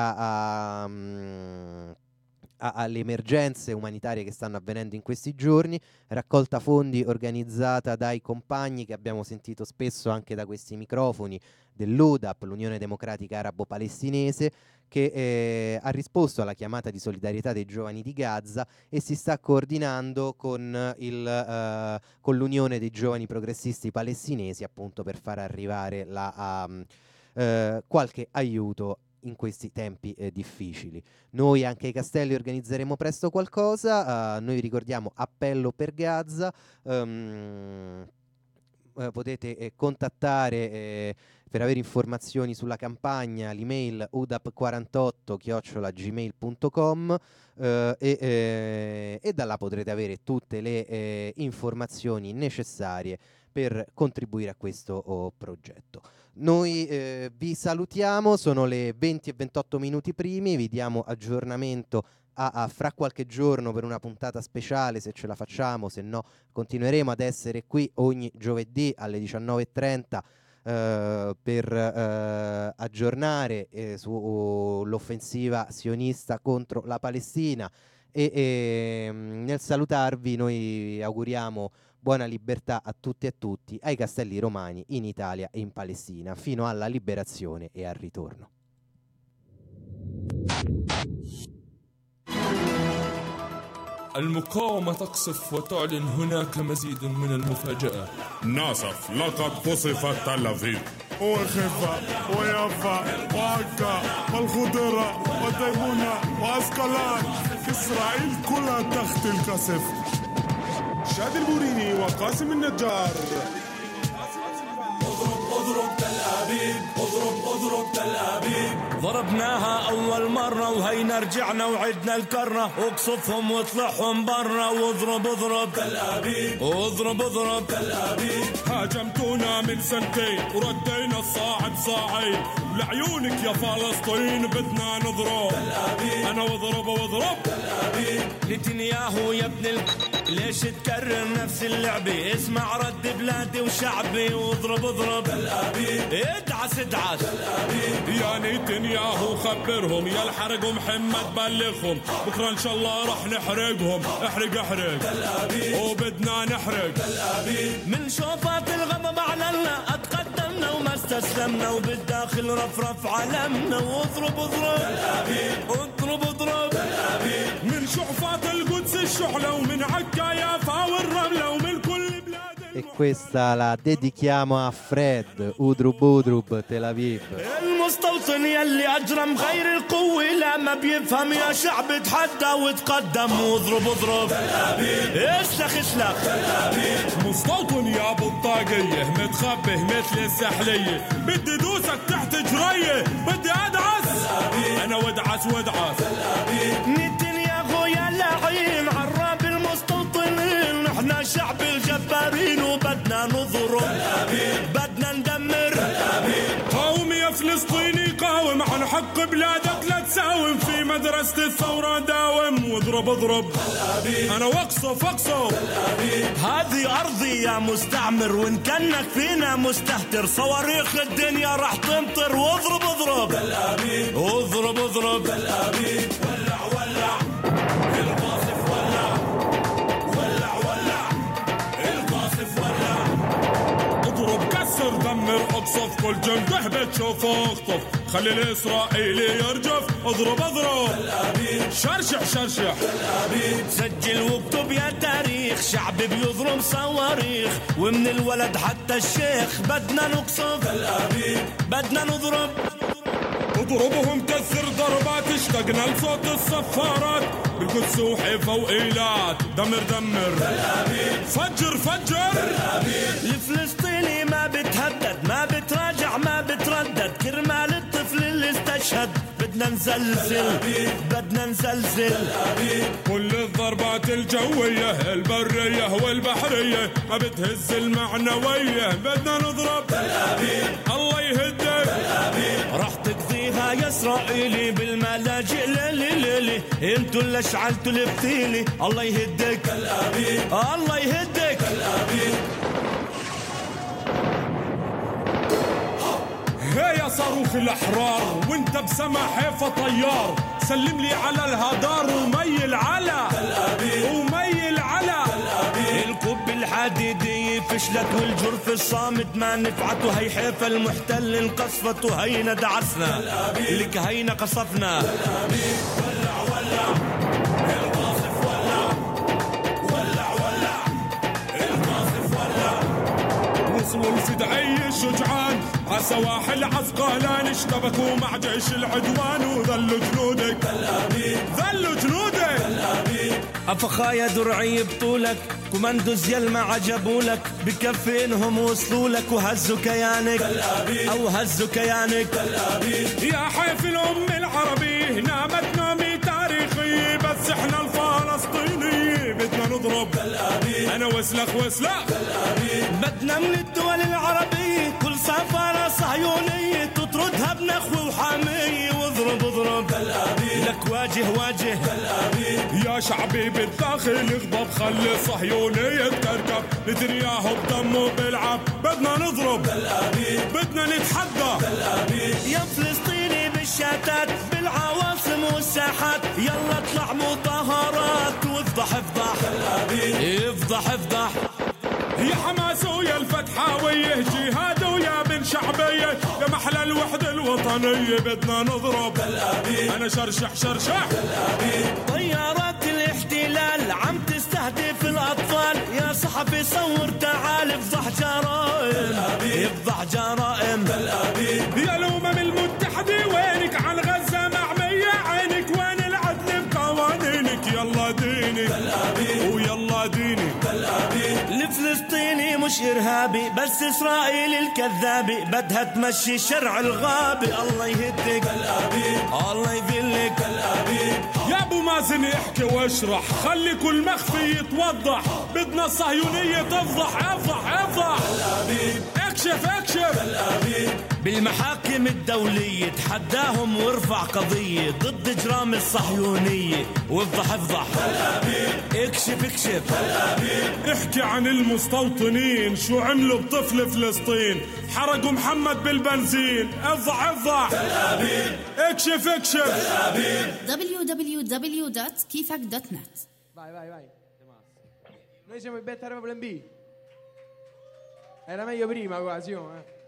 alle emergenze umanitarie che stanno avvenendo in questi giorni. Raccolta fondi organizzata dai compagni che abbiamo sentito spesso anche da questi microfoni dell'UDAP, l'Unione Democratica Arabo Palestinese, che ha risposto alla chiamata di solidarietà dei giovani di Gaza e si sta coordinando con l'Unione dei Giovani Progressisti Palestinesi, appunto per far arrivare qualche aiuto in questi tempi difficili. Noi anche ai Castelli organizzeremo presto qualcosa. Noi ricordiamo Appello per Gaza. Potete contattare per avere informazioni sulla campagna l'email udap48@gmail.com, e da là potrete avere tutte le informazioni necessarie per contribuire a questo progetto. Noi vi salutiamo, sono le 20:28 minuti primi, vi diamo aggiornamento a fra qualche giorno per una puntata speciale, se ce la facciamo, se no continueremo ad essere qui ogni giovedì alle 19:30 per aggiornare sull'offensiva sionista contro la Palestina, e nel salutarvi noi auguriamo buona libertà a tutti e a tutti, ai Castelli Romani, in Italia e in Palestina, fino alla liberazione e al ritorno. المقاومة تقصف وتعلن هناك مزيد من المفاجأة. ناصف لقد قصفت تل أبيب وخفا ويافا وعكا والخضرة وديمونة وأسقلان، إسرائيل كلها تحت القصف. شادي البوريني وقاسم النجار. اضرب تل أبيب، اضرب تل أبيب. ضربناها أول مرة وهينا رجعنا وعدنا الكرة، واقصفهم واطلعهم برا واضرب تل أبيب، اضرب تل أبيب. هاجمتونا من سنتين وردينا الصاعد صاعين، لعيونك يا فلسطين بدنا نضرب تل أبيب. أنا واضرب تل أبيب. نتنياهو يا ابن ليش تكرر نفس اللعبة؟ اسمع رد بلادي وشعبي واضرب تل أبيب. ادعس تل أبيب. يا نتنياهو خبرهم، يا الحرق ومحمد بلغهم، بكرة إن شاء الله رح نحرقهم. احرق تل أبيب. وبدنا نحرق تل أبيب. من شوفات الغضب أعلنا، أتقدمنا وما استسلمنا، وبالداخل رفرف علمنا واضرب تل أبيب. اضرب تل أبيب. من شعفات القدس الشحلة، ومن عكا يافا والرملة، ومن كل بلاد E questa la dedichiamo a Fred, Udrub Udrub Tel Aviv. المستوطن يلي أجرم غير القوة لا ما بيفهم يا شعب تحدى وتقدم واضرب اضرب اسلخ اسلخ مستوطن يا ابو الطاقية متخبه مثل السحلية بدي دوسك تحت جرية بدي ادعس انا ودعس نتنياهو يا لعين عراب المستوطنين نحنا شعب الجبارين وبدنا نضرب بدنا ندمر قوم يا فلسطيني قاوم عن حق بلادك لا تساوم في مدرسة الثورة داوم واضرب اضرب انا واقصف هذه أرضي يا مستعمر وإن كانك فينا مستهتر صواريخ الدنيا راح تمطر واضرب اضرب اضرب اضرب ولع ولع القاصف ولع ولع ولع القاصف ولع اضرب كسر دمر اقصف كل جنب اهبط شوف اخطف خلي الاسرائيلي يرجف اضرب شرشح سجل واكتب يا تاريخ شعب بيضرب صواريخ ومن الولد حتى الشيخ بدنا نقصف بدنا نضرب اضربهم كسر ضربات اشتقنا لصوت الصفارات بالقدس وحيفا وإيلات دمر فجر الفلسطيني ما بتهدد ما بتراجع ما بتردد كرمال الطفل اللي استشهد بدنا نزلزل كل الضربات الجوية البرية والبحرية ما بتهز المعنوية بدنا نضرب الله يهدك راح تقضيها يا اسرائيلي بالملاجئ ليلي انتوا اللي اشعلتوا الفتيلي الله يهدك الله يهدك هي يا صاروخ الأحرار وانت بسما حيفا طيار سلم لي على الهدار وميل على الكب الحديدية فشلت والجرف الصامت ما نفعت وهي حيفا المحتل انقصفت وهينا دعسنا لك هينا قصفنا ولع القاصف ولع القاصف ولع وصلوا الفدعي الشجعان عالسواحل عسقلان اشتبكوا مع جيش العدوان وذلوا جنودك أفخايا درعي بطولك كوماندوز يل ما عجبولك بكفي انهم وصلوا لك وهزوا كيانك او هزوا كيانك يا حيف الام العربي نامت نومي تاريخي بس احنا الفلسطيني بدنا نضرب انا وسلخ بدنا من الدول العربية كل سفارة صهيونية تطردها بنخوة وحامية واضرب لك واجه يا شعبي بالداخل اغضب خلي الصهيونية تركب نتنياهو بدمه بيلعب بدنا نضرب بدنا نتحدى يا فلسطيني بالشتات بالعواصم والساحات يلا اطلع مظاهرات وافضح يا حماس ويا الفتحاوية جهاد ويا بن شعبية يا محلى الوحدة الوطنية بدنا نضرب أنا شرشح طيارات الاحتلال عم تستهدف الأطفال يا صحفي صور تعال افضح جرائم يا الأمم المتحدة وينك عن غزة معمية عينك وين العدل بقوانينك يلا ديني ويلا ديني الفلسطيني مش إرهابي بس إسرائيل الكذابي بدها تمشي شرع الغابي الله يهدك الله يذلك يا أبو مازن احكي واشرح خلي كل مخفي يتوضح بدنا الصهيونية تفضح اكشف بالمحاكم الدولية تحداهم وارفع قضية ضد إجرام الصهيونية وافضح اكشف احكي عن المستوطنين شو عملوا بطفل فلسطين حرقوا محمد بالبنزين افضح اكشف www.kifak.net. Vai. Noi siamo i Beta Plan B. Era meglio prima quasi, oh.